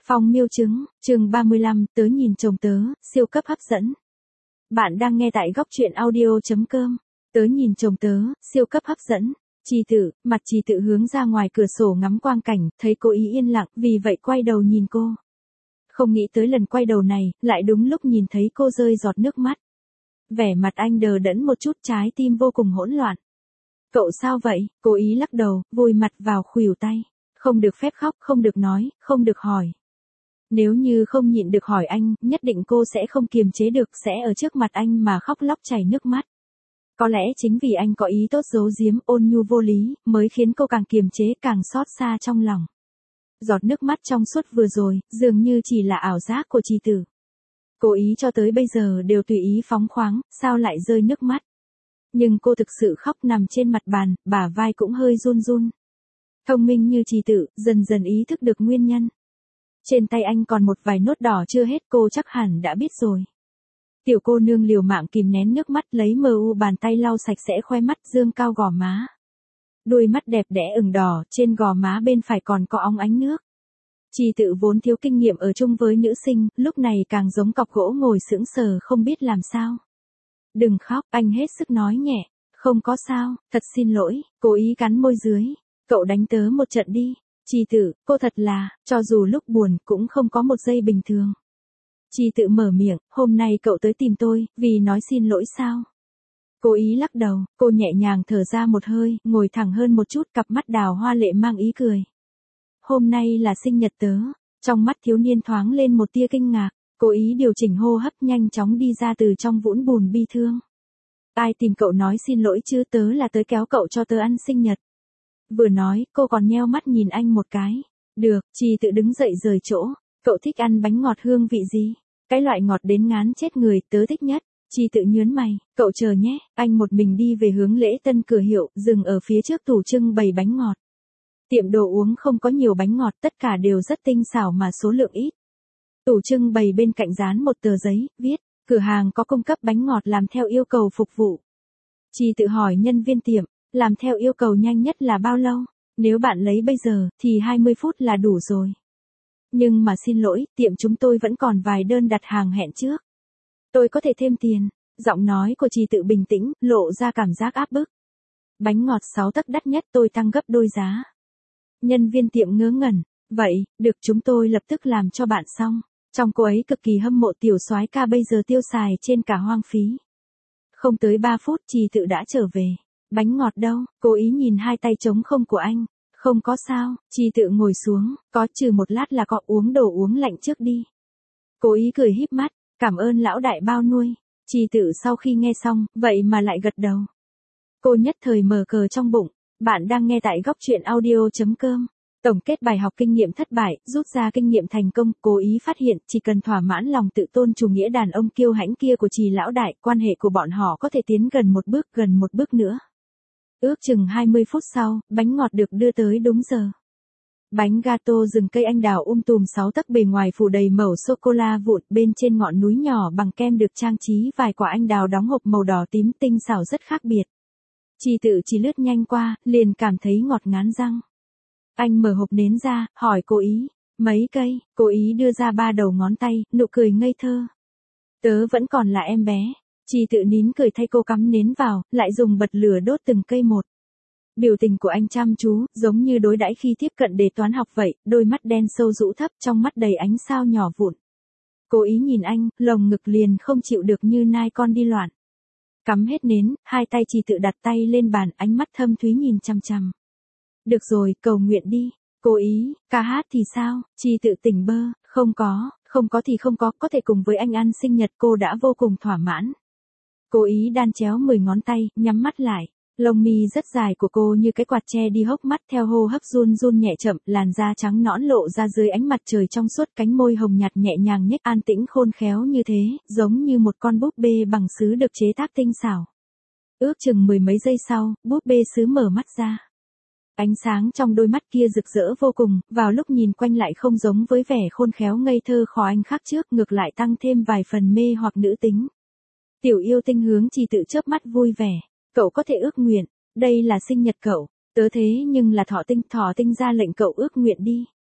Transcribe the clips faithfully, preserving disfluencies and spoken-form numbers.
Phong miêu chứng, chương ba mươi lăm, tớ nhìn chồng tớ, siêu cấp hấp dẫn. Bạn đang nghe tại góc truyện audio chấm com. Tớ nhìn chồng tớ, siêu cấp hấp dẫn. Trì Tự, mặt Trì Tự hướng ra ngoài cửa sổ ngắm quang cảnh, thấy cô ý yên lặng, vì vậy quay đầu nhìn cô. Không nghĩ tới lần quay đầu này, lại đúng lúc nhìn thấy cô rơi giọt nước mắt. Vẻ mặt anh đờ đẫn một chút, trái tim vô cùng hỗn loạn. Cậu sao vậy? Cô ý lắc đầu, vùi mặt vào khuỷu tay. Không được phép khóc, không được nói, không được hỏi. Nếu như không nhịn được hỏi anh, nhất định cô sẽ không kiềm chế được, sẽ ở trước mặt anh mà khóc lóc chảy nước mắt. Có lẽ chính vì anh có ý tốt giấu giếm, ôn nhu vô lý, mới khiến cô càng kiềm chế, càng xót xa trong lòng. Giọt nước mắt trong suốt vừa rồi, dường như chỉ là ảo giác của Trì Tự. Cô ý cho tới bây giờ đều tùy ý phóng khoáng, sao lại rơi nước mắt. Nhưng cô thực sự khóc nằm trên mặt bàn, bả vai cũng hơi run run. Thông minh như Trì Tự, dần dần ý thức được nguyên nhân. Trên tay anh còn một vài nốt đỏ chưa hết, cô chắc hẳn đã biết rồi. Tiểu cô nương liều mạng kìm nén nước mắt, lấy mờ u bàn tay lau sạch sẽ khoe mắt, dương cao gò má. Đôi mắt đẹp đẽ ửng đỏ, trên gò má bên phải còn có óng ánh nước. Trì Tự vốn thiếu kinh nghiệm ở chung với nữ sinh, lúc này càng giống cọc gỗ ngồi sững sờ không biết làm sao. Đừng khóc, anh hết sức nói nhẹ. Không có sao, thật xin lỗi, cô ý cắn môi dưới. Cậu đánh tớ một trận đi. Trì Tự, cô thật là, cho dù lúc buồn, cũng không có một giây bình thường. Trì Tự mở miệng, hôm nay cậu tới tìm tôi, vì nói xin lỗi sao? Cô ý lắc đầu, cô nhẹ nhàng thở ra một hơi, ngồi thẳng hơn một chút, cặp mắt đào hoa lệ mang ý cười. Hôm nay là sinh nhật tớ, trong mắt thiếu niên thoáng lên một tia kinh ngạc, cô ý điều chỉnh hô hấp nhanh chóng đi ra từ trong vũng bùn bi thương. Ai tìm cậu nói xin lỗi chứ, tớ là tới kéo cậu cho tớ ăn sinh nhật. Vừa nói, cô còn nheo mắt nhìn anh một cái. Được, Trì Tự đứng dậy rời chỗ. Cậu thích ăn bánh ngọt hương vị gì? Cái loại ngọt đến ngán chết người, tớ thích nhất. Trì Tự nhớn mày, cậu chờ nhé. Anh một mình đi về hướng lễ tân cửa hiệu, dừng ở phía trước tủ trưng bày bánh ngọt. Tiệm đồ uống không có nhiều bánh ngọt, tất cả đều rất tinh xảo mà số lượng ít. Tủ trưng bày bên cạnh dán một tờ giấy, viết, cửa hàng có cung cấp bánh ngọt làm theo yêu cầu phục vụ. Trì Tự hỏi nhân viên tiệm, làm theo yêu cầu nhanh nhất là bao lâu? Nếu bạn lấy bây giờ, thì hai mươi phút là đủ rồi. Nhưng mà xin lỗi, tiệm chúng tôi vẫn còn vài đơn đặt hàng hẹn trước. Tôi có thể thêm tiền. Giọng nói của Trì Tự bình tĩnh, lộ ra cảm giác áp bức. Bánh ngọt sáu tấc đắt nhất tôi tăng gấp đôi giá. Nhân viên tiệm ngớ ngẩn. Vậy, được, chúng tôi lập tức làm cho bạn xong. Trong cô ấy cực kỳ hâm mộ tiểu soái ca bây giờ tiêu xài trên cả hoang phí. Không tới ba phút Trì Tự đã trở về. Bánh ngọt đâu? Cô ý nhìn hai tay trống không của anh. Không có sao, Trì Tự ngồi xuống, có, trừ một lát là có, uống đồ uống lạnh trước đi. Cô ý cười híp mắt, cảm ơn lão đại bao nuôi. Trì Tự sau khi nghe xong, vậy mà lại gật đầu. Cô nhất thời mờ cờ trong bụng. Bạn đang nghe tại góc truyện audio chấm com. Tổng kết bài học kinh nghiệm thất bại, rút ra kinh nghiệm thành công, cố ý phát hiện, chỉ cần thỏa mãn lòng tự tôn chủ nghĩa đàn ông kiêu hãnh kia của Trì lão đại, quan hệ của bọn họ có thể tiến gần một bước, gần một bước nữa. Ước chừng hai mươi phút sau, bánh ngọt được đưa tới đúng giờ. Bánh gato rừng cây anh đào um tùm sáu tấc, bề ngoài phủ đầy mẩu sô-cô-la vụn, bên trên ngọn núi nhỏ bằng kem được trang trí vài quả anh đào đóng hộp màu đỏ tím tinh xảo rất khác biệt. Trì Tự chỉ lướt nhanh qua, liền cảm thấy ngọt ngán răng. Anh mở hộp nến ra, hỏi cô ý, mấy cây? Cô ý đưa ra ba đầu ngón tay, nụ cười ngây thơ. Tớ vẫn còn là em bé. Trì Tự nín cười thay cô cắm nến vào, lại dùng bật lửa đốt từng cây một. Biểu tình của anh chăm chú, giống như đối đãi khi tiếp cận đề toán học vậy, đôi mắt đen sâu rũ thấp, trong mắt đầy ánh sao nhỏ vụn. Cô ý nhìn anh, lồng ngực liền không chịu được như nai con đi loạn. Cắm hết nến, hai tay Trì Tự đặt tay lên bàn, ánh mắt thâm thúy nhìn chằm chằm. Được rồi, cầu nguyện đi. Cô ý, ca hát thì sao? Trì Tự tỉnh bơ, không có, không có thì không có, có thể cùng với anh ăn sinh nhật, cô đã vô cùng thỏa mãn. Cô ý đan chéo mười ngón tay, nhắm mắt lại. Lông mi rất dài của cô như cái quạt che đi hốc mắt, theo hô hấp run run nhẹ chậm, làn da trắng nõn lộ ra dưới ánh mặt trời trong suốt, cánh môi hồng nhạt nhẹ nhàng nhếch, an tĩnh khôn khéo như thế, giống như một con búp bê bằng sứ được chế tác tinh xảo. Ước chừng mười mấy giây sau, búp bê sứ mở mắt ra. Ánh sáng trong đôi mắt kia rực rỡ vô cùng, vào lúc nhìn quanh lại không giống với vẻ khôn khéo ngây thơ khó anh khác trước, ngược lại tăng thêm vài phần mê hoặc nữ tính. Tiểu yêu tinh hướng Trì Tự chớp mắt vui vẻ. Cậu có thể ước nguyện, đây là sinh nhật cậu, tớ thế nhưng là thọ tinh, thọ tinh ra lệnh cậu ước nguyện đi.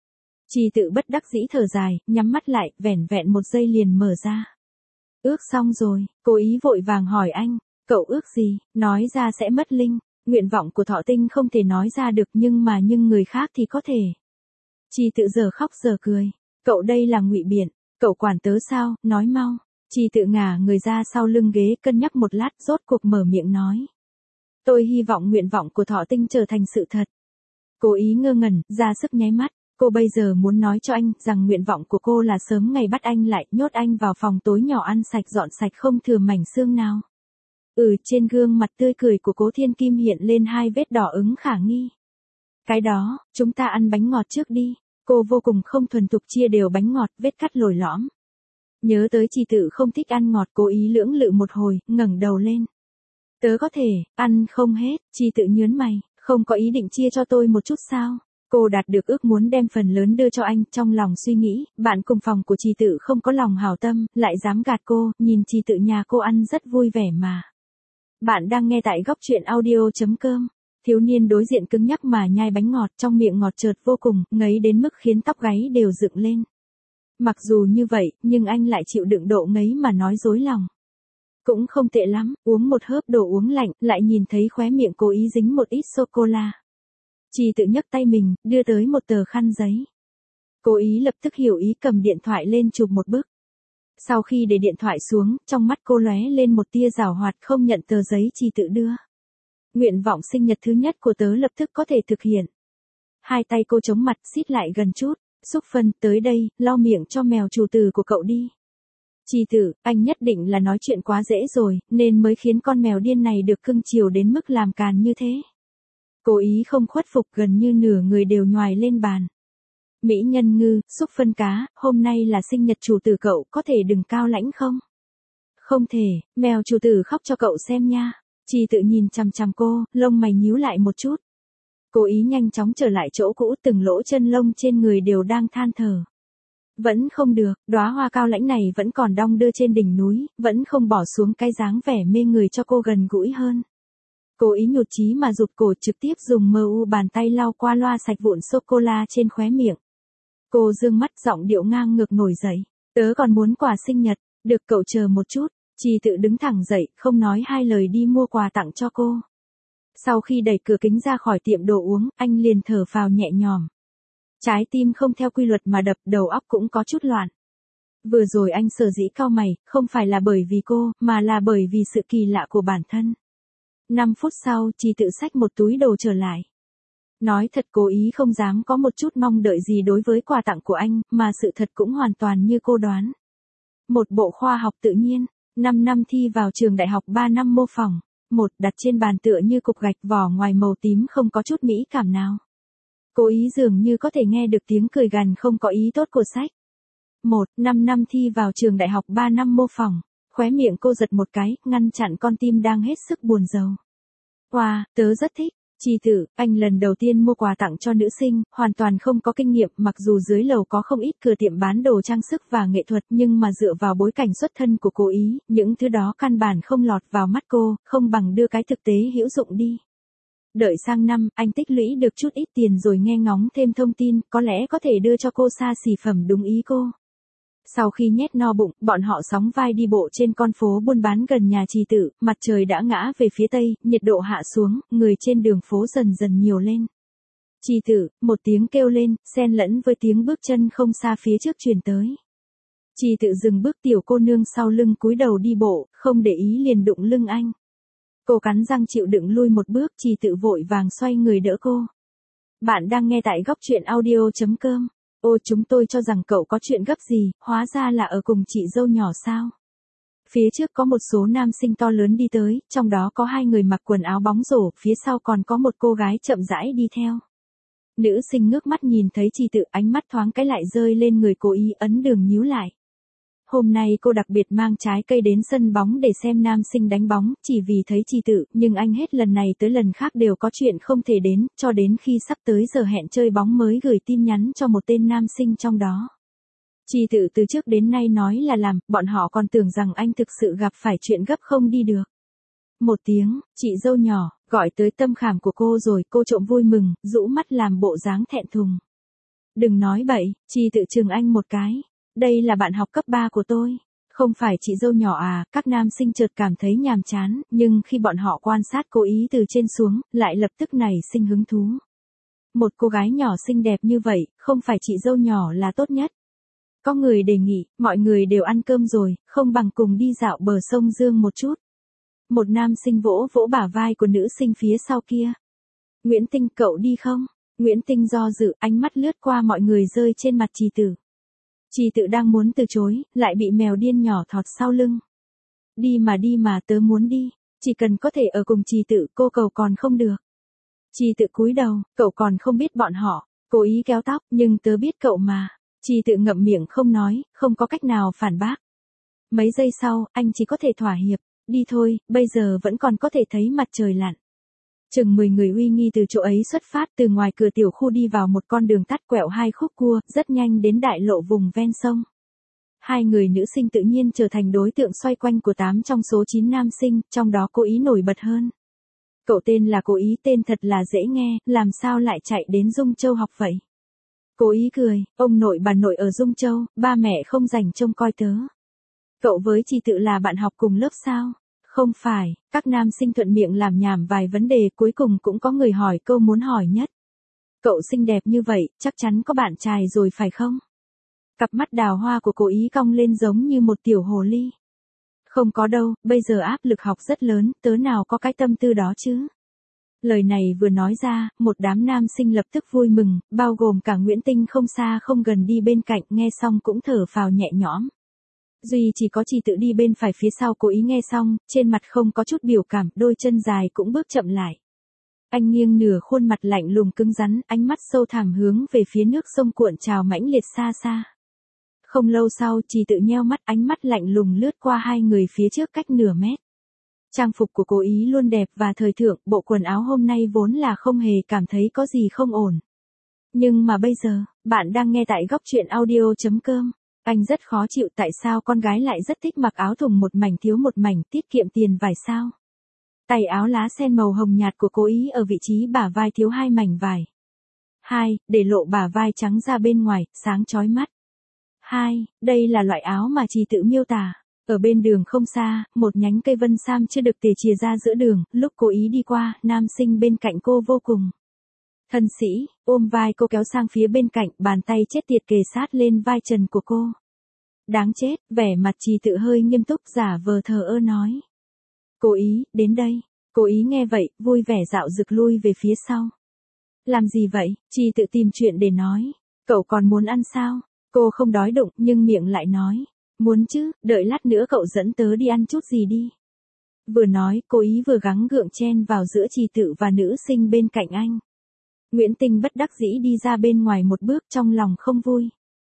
Trì Tự bất đắc dĩ thở dài, nhắm mắt lại, vẻn vẹn một giây liền mở ra. Ước xong rồi, cố ý vội vàng hỏi anh, cậu ước gì, nói ra sẽ mất linh, nguyện vọng của Thọ Tinh không thể nói ra được nhưng mà nhưng người khác thì có thể. Trì Tự giờ khóc giờ cười, cậu đây là ngụy biện, cậu quản tớ sao, nói mau. Trì Tự ngả người ra sau lưng ghế cân nhắc một lát rốt cuộc mở miệng nói. Tôi hy vọng nguyện vọng của Thọ Tinh trở thành sự thật. Cố ý ngơ ngẩn, ra sức nháy mắt, cô bây giờ muốn nói cho anh rằng nguyện vọng của cô là sớm ngày bắt anh lại, nhốt anh vào phòng tối nhỏ ăn sạch dọn sạch không thừa mảnh xương nào. Ừ, trên gương mặt tươi cười của Cố Thiên Kim hiện lên hai vết đỏ ửng khả nghi. Cái đó, chúng ta ăn bánh ngọt trước đi. Cô vô cùng không thuần thục chia đều bánh ngọt, vết cắt lồi lõm. Nhớ tới Trì Tự không thích ăn ngọt, cố ý lưỡng lự một hồi, ngẩng đầu lên. Tớ có thể, ăn không hết, Trì Tự nhớn mày, không có ý định chia cho tôi một chút sao? Cô đạt được ước muốn đem phần lớn đưa cho anh, trong lòng suy nghĩ, bạn cùng phòng của Trì Tự không có lòng hảo tâm, lại dám gạt cô, nhìn Trì Tự nhà cô ăn rất vui vẻ mà. Bạn đang nghe tại góc truyện audio.com. Thiếu niên đối diện cứng nhắc mà nhai bánh ngọt, trong miệng ngọt chợt vô cùng, ngấy đến mức khiến tóc gáy đều dựng lên. Mặc dù như vậy, nhưng anh lại chịu đựng độ ngấy mà nói dối lòng. Cũng không tệ lắm, uống một hớp đồ uống lạnh, lại nhìn thấy khóe miệng cố ý dính một ít sô-cô-la. Trì Tự nhấc tay mình, đưa tới một tờ khăn giấy. Cố ý lập tức hiểu ý cầm điện thoại lên chụp một bức. Sau khi để điện thoại xuống, trong mắt cô lóe lên một tia giảo hoạt không nhận tờ giấy Trì Tự đưa. Nguyện vọng sinh nhật thứ nhất của tớ lập tức có thể thực hiện. Hai tay cô chống mặt xít lại gần chút, Xúc Phân tới đây, lau miệng cho mèo chủ tử của cậu đi. Trì Tự, anh nhất định là nói chuyện quá dễ rồi, nên mới khiến con mèo điên này được cưng chiều đến mức làm càn như thế. Cố ý không khuất phục, gần như nửa người đều nhoài lên bàn. Mỹ nhân ngư, Xúc Phân cá, hôm nay là sinh nhật chủ tử cậu, có thể đừng cao lãnh không? Không thể, mèo chủ tử khóc cho cậu xem nha. Trì Tự nhìn chằm chằm cô, lông mày nhíu lại một chút. Cố ý nhanh chóng trở lại chỗ cũ, từng lỗ chân lông trên người đều đang than thở. Vẫn không được, đóa hoa cao lãnh này vẫn còn đong đưa trên đỉnh núi, vẫn không bỏ xuống cái dáng vẻ mê người cho cô gần gũi hơn. Cố ý nhụt chí mà rụt cổ, trực tiếp dùng mờ u bàn tay lau qua loa sạch vụn sô-cô-la trên khóe miệng. Cô dương mắt, giọng điệu ngang ngược nổi dậy. Tớ còn muốn quà sinh nhật, được cậu chờ một chút. Trì Tự đứng thẳng dậy, không nói hai lời đi mua quà tặng cho cô. Sau khi đẩy cửa kính ra khỏi tiệm đồ uống, anh liền thở phào nhẹ nhõm. Trái tim không theo quy luật mà đập, đầu óc cũng có chút loạn. Vừa rồi anh sở dĩ cau mày, không phải là bởi vì cô, mà là bởi vì sự kỳ lạ của bản thân. Năm phút sau, Trì Tự xách một túi đồ trở lại. Nói thật, cố ý không dám có một chút mong đợi gì đối với quà tặng của anh, mà sự thật cũng hoàn toàn như cô đoán. Một bộ khoa học tự nhiên, năm năm thi vào trường đại học ba năm mô phỏng. Một đặt trên bàn tựa như cục gạch, vỏ ngoài màu tím không có chút mỹ cảm nào. Cố ý dường như có thể nghe được tiếng cười gằn không có ý tốt của sách. Một, năm năm thi vào trường đại học ba năm mô phỏng. Khóe miệng cô giật một cái, ngăn chặn con tim đang hết sức buồn rầu. Wow, tớ rất thích. Trì Tự, anh lần đầu tiên mua quà tặng cho nữ sinh, hoàn toàn không có kinh nghiệm, mặc dù dưới lầu có không ít cửa tiệm bán đồ trang sức và nghệ thuật, nhưng mà dựa vào bối cảnh xuất thân của cố ý, những thứ đó căn bản không lọt vào mắt cô, không bằng đưa cái thực tế hữu dụng đi. Đợi sang năm, anh tích lũy được chút ít tiền rồi nghe ngóng thêm thông tin, có lẽ có thể đưa cho cô xa xỉ phẩm đúng ý cô. Sau khi nhét no bụng, bọn họ sóng vai đi bộ trên con phố buôn bán gần nhà Trì Tự, mặt trời đã ngã về phía tây, nhiệt độ hạ xuống, người trên đường phố dần dần nhiều lên. Trì Tự, một tiếng kêu lên, xen lẫn với tiếng bước chân không xa phía trước truyền tới. Trì Tự dừng bước, tiểu cô nương sau lưng cúi đầu đi bộ, không để ý liền đụng lưng anh. Cô cắn răng chịu đựng lui một bước, Trì Tự vội vàng xoay người đỡ cô. Bạn đang nghe tại góc truyện audio.com. Ô, chúng tôi cho rằng cậu có chuyện gấp gì, hóa ra là ở cùng chị dâu nhỏ sao? Phía trước có một số nam sinh to lớn đi tới, trong đó có hai người mặc quần áo bóng rổ, phía sau còn có một cô gái chậm rãi đi theo. Nữ sinh ngước mắt nhìn thấy Trì Tự, ánh mắt thoáng cái lại rơi lên người cố ý, ấn đường nhíu lại. Hôm nay cô đặc biệt mang trái cây đến sân bóng để xem nam sinh đánh bóng, chỉ vì thấy Trì Tự, nhưng anh hết lần này tới lần khác đều có chuyện không thể đến, cho đến khi sắp tới giờ hẹn chơi bóng mới gửi tin nhắn cho một tên nam sinh trong đó. Trì Tự từ trước đến nay nói là làm, bọn họ còn tưởng rằng anh thực sự gặp phải chuyện gấp không đi được. Một tiếng, chị dâu nhỏ, gọi tới tâm khảm của cô rồi, cô trộm vui mừng, rũ mắt làm bộ dáng thẹn thùng. Đừng nói bậy, Chi tự chừng anh một cái. Đây là bạn học cấp ba của tôi. Không phải chị dâu nhỏ à, các nam sinh chợt cảm thấy nhàm chán, nhưng khi bọn họ quan sát cô ý từ trên xuống, lại lập tức nảy sinh hứng thú. Một cô gái nhỏ xinh đẹp như vậy, không phải chị dâu nhỏ là tốt nhất. Có người đề nghị, mọi người đều ăn cơm rồi, không bằng cùng đi dạo bờ sông Dương một chút. Một nam sinh vỗ vỗ bả vai của nữ sinh phía sau kia. Nguyễn Tinh, cậu đi không? Nguyễn Tinh do dự, ánh mắt lướt qua mọi người rơi trên mặt Trì Tử. Trì Tử đang muốn từ chối, lại bị mèo điên nhỏ thọt sau lưng. Đi mà đi mà, tớ muốn đi. Chỉ cần có thể ở cùng Trì Tử, cô cầu còn không được. Trì Tử cúi đầu, cậu còn không biết bọn họ. Cố ý kéo tóc, nhưng tớ biết cậu mà. Trì Tử ngậm miệng không nói, không có cách nào phản bác. Mấy giây sau, anh chỉ có thể thỏa hiệp. Đi thôi, bây giờ vẫn còn có thể thấy mặt trời lặn. Chừng mười người uy nghi từ chỗ ấy xuất phát, từ ngoài cửa tiểu khu đi vào một con đường tắt quẹo hai khúc cua, rất nhanh đến đại lộ vùng ven sông. Hai người nữ sinh tự nhiên trở thành đối tượng xoay quanh của tám trong số chín nam sinh, trong đó Cố Ý nổi bật hơn. Cậu tên là Cố Ý, tên thật là dễ nghe, làm sao lại chạy đến Dung Châu học vậy? Cố Ý cười, ông nội bà nội ở Dung Châu, ba mẹ không rảnh trông coi tớ. Cậu với Trì Tự là bạn học cùng lớp sao? Không phải, các nam sinh thuận miệng làm nhảm vài vấn đề, cuối cùng cũng có người hỏi câu muốn hỏi nhất. Cậu xinh đẹp như vậy, chắc chắn có bạn trai rồi phải không? Cặp mắt đào hoa của Cố Ý cong lên giống như một tiểu hồ ly. Không có đâu, bây giờ áp lực học rất lớn, tớ nào có cái tâm tư đó chứ? Lời này vừa nói ra, một đám nam sinh lập tức vui mừng, bao gồm cả Nguyễn Tinh không xa không gần đi bên cạnh, nghe xong cũng thở phào nhẹ nhõm. Duy chỉ có Trì Tự đi bên phải phía sau Cố Ý nghe xong, trên mặt không có chút biểu cảm, đôi chân dài cũng bước chậm lại. Anh nghiêng nửa khuôn mặt lạnh lùng cứng rắn, ánh mắt sâu thẳm hướng về phía nước sông cuộn trào mãnh liệt xa xa. Không lâu sau, Trì Tự nheo mắt, ánh mắt lạnh lùng lướt qua hai người phía trước cách nửa mét. Trang phục của Cố Ý luôn đẹp và thời thượng, bộ quần áo hôm nay vốn là không hề cảm thấy có gì không ổn. Nhưng mà bây giờ, bạn đang nghe tại góc truyện audio chấm com. Anh rất khó chịu tại sao con gái lại rất thích mặc áo thùng một mảnh thiếu một mảnh, tiết kiệm tiền vải sao. Tay áo lá sen màu hồng nhạt của Cố Ý ở vị trí bả vai thiếu hai mảnh vải. Hai, để lộ bả vai trắng ra bên ngoài, sáng chói mắt. Hai, đây là loại áo mà Trì Tự miêu tả. Ở bên đường không xa, một nhánh cây vân sam chưa được tề chìa ra giữa đường, lúc Cố Ý đi qua, nam sinh bên cạnh cô vô cùng thân sĩ, ôm vai cô kéo sang phía bên cạnh, bàn tay chết tiệt kề sát lên vai trần của cô. Đáng chết, vẻ mặt Trì Tự hơi nghiêm túc giả vờ thờ ơ nói. Cố Ý, đến đây. Cố Ý nghe vậy, vui vẻ dạo rực lui về phía sau. Làm gì vậy? Trì Tự tìm chuyện để nói. Cậu còn muốn ăn sao? Cô không đói đụng, nhưng miệng lại nói. Muốn chứ, đợi lát nữa cậu dẫn tớ đi ăn chút gì đi. Vừa nói, Cố Ý vừa gắng gượng chen vào giữa Trì Tự và nữ sinh bên cạnh anh. Nguyễn Tinh bất đắc dĩ đi ra bên ngoài một bước, trong lòng không vui.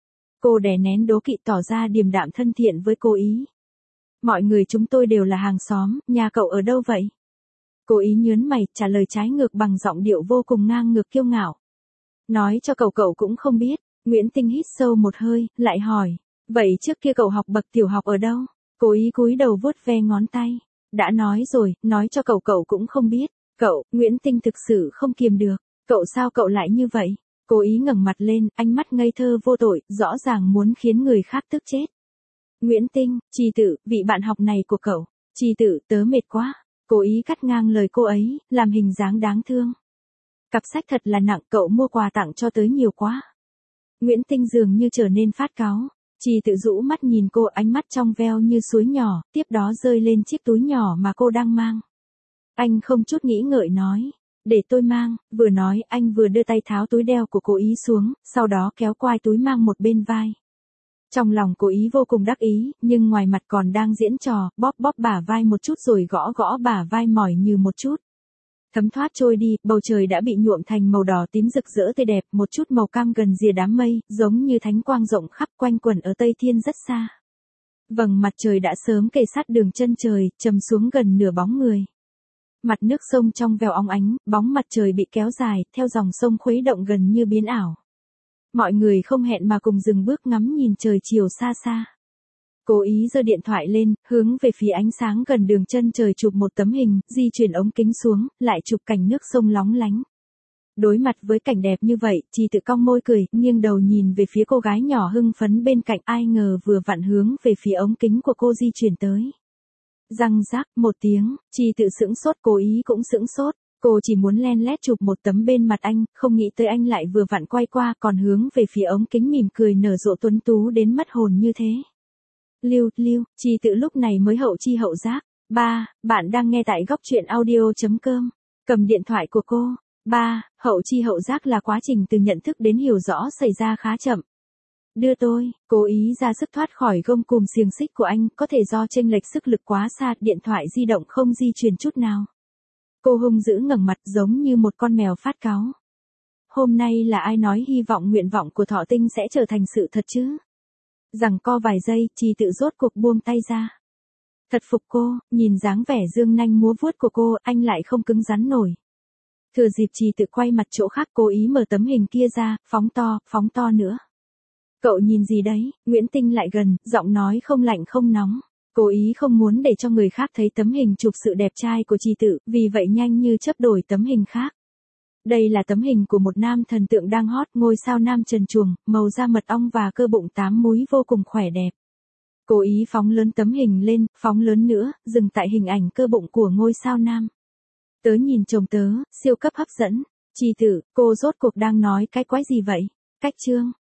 Cô đè nén đố kỵ tỏ ra điềm đạm thân thiện với Cố Ý. Mọi người chúng tôi đều là hàng xóm, nhà cậu ở đâu vậy? Cố Ý nhớn mày, trả lời trái ngược bằng giọng điệu vô cùng ngang ngược kiêu ngạo. Nói cho cậu cậu cũng không biết. Nguyễn Tinh hít sâu một hơi, lại hỏi. Vậy trước kia cậu học bậc tiểu học ở đâu? Cố Ý cúi đầu vuốt ve ngón tay. Đã nói rồi, nói cho cậu cậu cũng không biết. Cậu, Nguyễn Tinh thực sự không kiềm được. Cậu sao cậu lại như vậy? Cố Ý ngẩng mặt lên, ánh mắt ngây thơ vô tội, rõ ràng muốn khiến người khác tức chết. Nguyễn Tinh, Trì Tự, vị bạn học này của cậu. Trì Tự, tớ mệt quá. Cố Ý cắt ngang lời cô ấy, làm hình dáng đáng thương. Cặp sách thật là nặng, cậu mua quà tặng cho tớ nhiều quá. Nguyễn Tinh dường như trở nên phát cáu. Trì Tự rũ mắt nhìn cô, ánh mắt trong veo như suối nhỏ, tiếp đó rơi lên chiếc túi nhỏ mà cô đang mang. Anh không chút nghĩ ngợi nói. Để tôi mang, vừa nói anh vừa đưa tay tháo túi đeo của Cố Ý xuống, sau đó kéo quai túi mang một bên vai. Trong lòng Cố Ý vô cùng đắc ý, nhưng ngoài mặt còn đang diễn trò, bóp bóp bả vai một chút rồi gõ gõ bả vai mỏi như một chút. Thấm thoát trôi đi, bầu trời đã bị nhuộm thành màu đỏ tím rực rỡ tươi đẹp, một chút màu cam gần rìa đám mây, giống như thánh quang rộng khắp quanh quẩn ở Tây Thiên rất xa. Vầng mặt trời đã sớm kề sát đường chân trời, trầm xuống gần nửa bóng người. Mặt nước sông trong veo óng ánh, bóng mặt trời bị kéo dài, theo dòng sông khuấy động gần như biến ảo. Mọi người không hẹn mà cùng dừng bước ngắm nhìn trời chiều xa xa. Cố Ý giơ điện thoại lên, hướng về phía ánh sáng gần đường chân trời chụp một tấm hình, di chuyển ống kính xuống, lại chụp cảnh nước sông lóng lánh. Đối mặt với cảnh đẹp như vậy, Trì Tự cong môi cười, nghiêng đầu nhìn về phía cô gái nhỏ hưng phấn bên cạnh, ai ngờ vừa vặn hướng về phía ống kính của cô di chuyển tới. Răng rác một tiếng, Trì Tự sững sốt, Cố Ý cũng sững sốt. Cô chỉ muốn len lét chụp một tấm bên mặt anh, không nghĩ tới anh lại vừa vặn quay qua còn hướng về phía ống kính mỉm cười nở rộ tuấn tú đến mất hồn như thế. Lưu, lưu, Trì Tự lúc này mới hậu chi hậu giác. Ba, bạn đang nghe tại góc truyện audio.com. Cầm điện thoại của cô. Ba, hậu chi hậu giác là quá trình từ nhận thức đến hiểu rõ xảy ra khá chậm. Đưa tôi, Cố Ý ra sức thoát khỏi gông cùm xiềng xích của anh, có thể do chênh lệch sức lực quá xa, điện thoại di động không di chuyển chút nào. Cô hung dữ ngẩng mặt giống như một con mèo phát cáu. Hôm nay là ai nói hy vọng nguyện vọng của Thọ Tinh sẽ trở thành sự thật chứ? Giằng co vài giây, Trì Tự rốt cuộc buông tay ra. Thật phục cô, nhìn dáng vẻ dương nanh múa vuốt của cô, anh lại không cứng rắn nổi. Thừa dịp Trì Tự quay mặt chỗ khác, Cố Ý mở tấm hình kia ra, phóng to, phóng to nữa. Cậu nhìn gì đấy? Nguyễn Tinh lại gần, giọng nói không lạnh không nóng. Cố Ý không muốn để cho người khác thấy tấm hình chụp sự đẹp trai của Trì Tự, vì vậy nhanh như chớp đổi tấm hình khác. Đây là tấm hình của một nam thần tượng đang hot, ngôi sao nam trần truồng, màu da mật ong và cơ bụng tám múi vô cùng khỏe đẹp. Cố Ý phóng lớn tấm hình lên, phóng lớn nữa, dừng tại hình ảnh cơ bụng của ngôi sao nam. Tớ nhìn chồng tớ, siêu cấp hấp dẫn. Trì Tự, cô rốt cuộc đang nói cái quái gì vậy? Cách chương.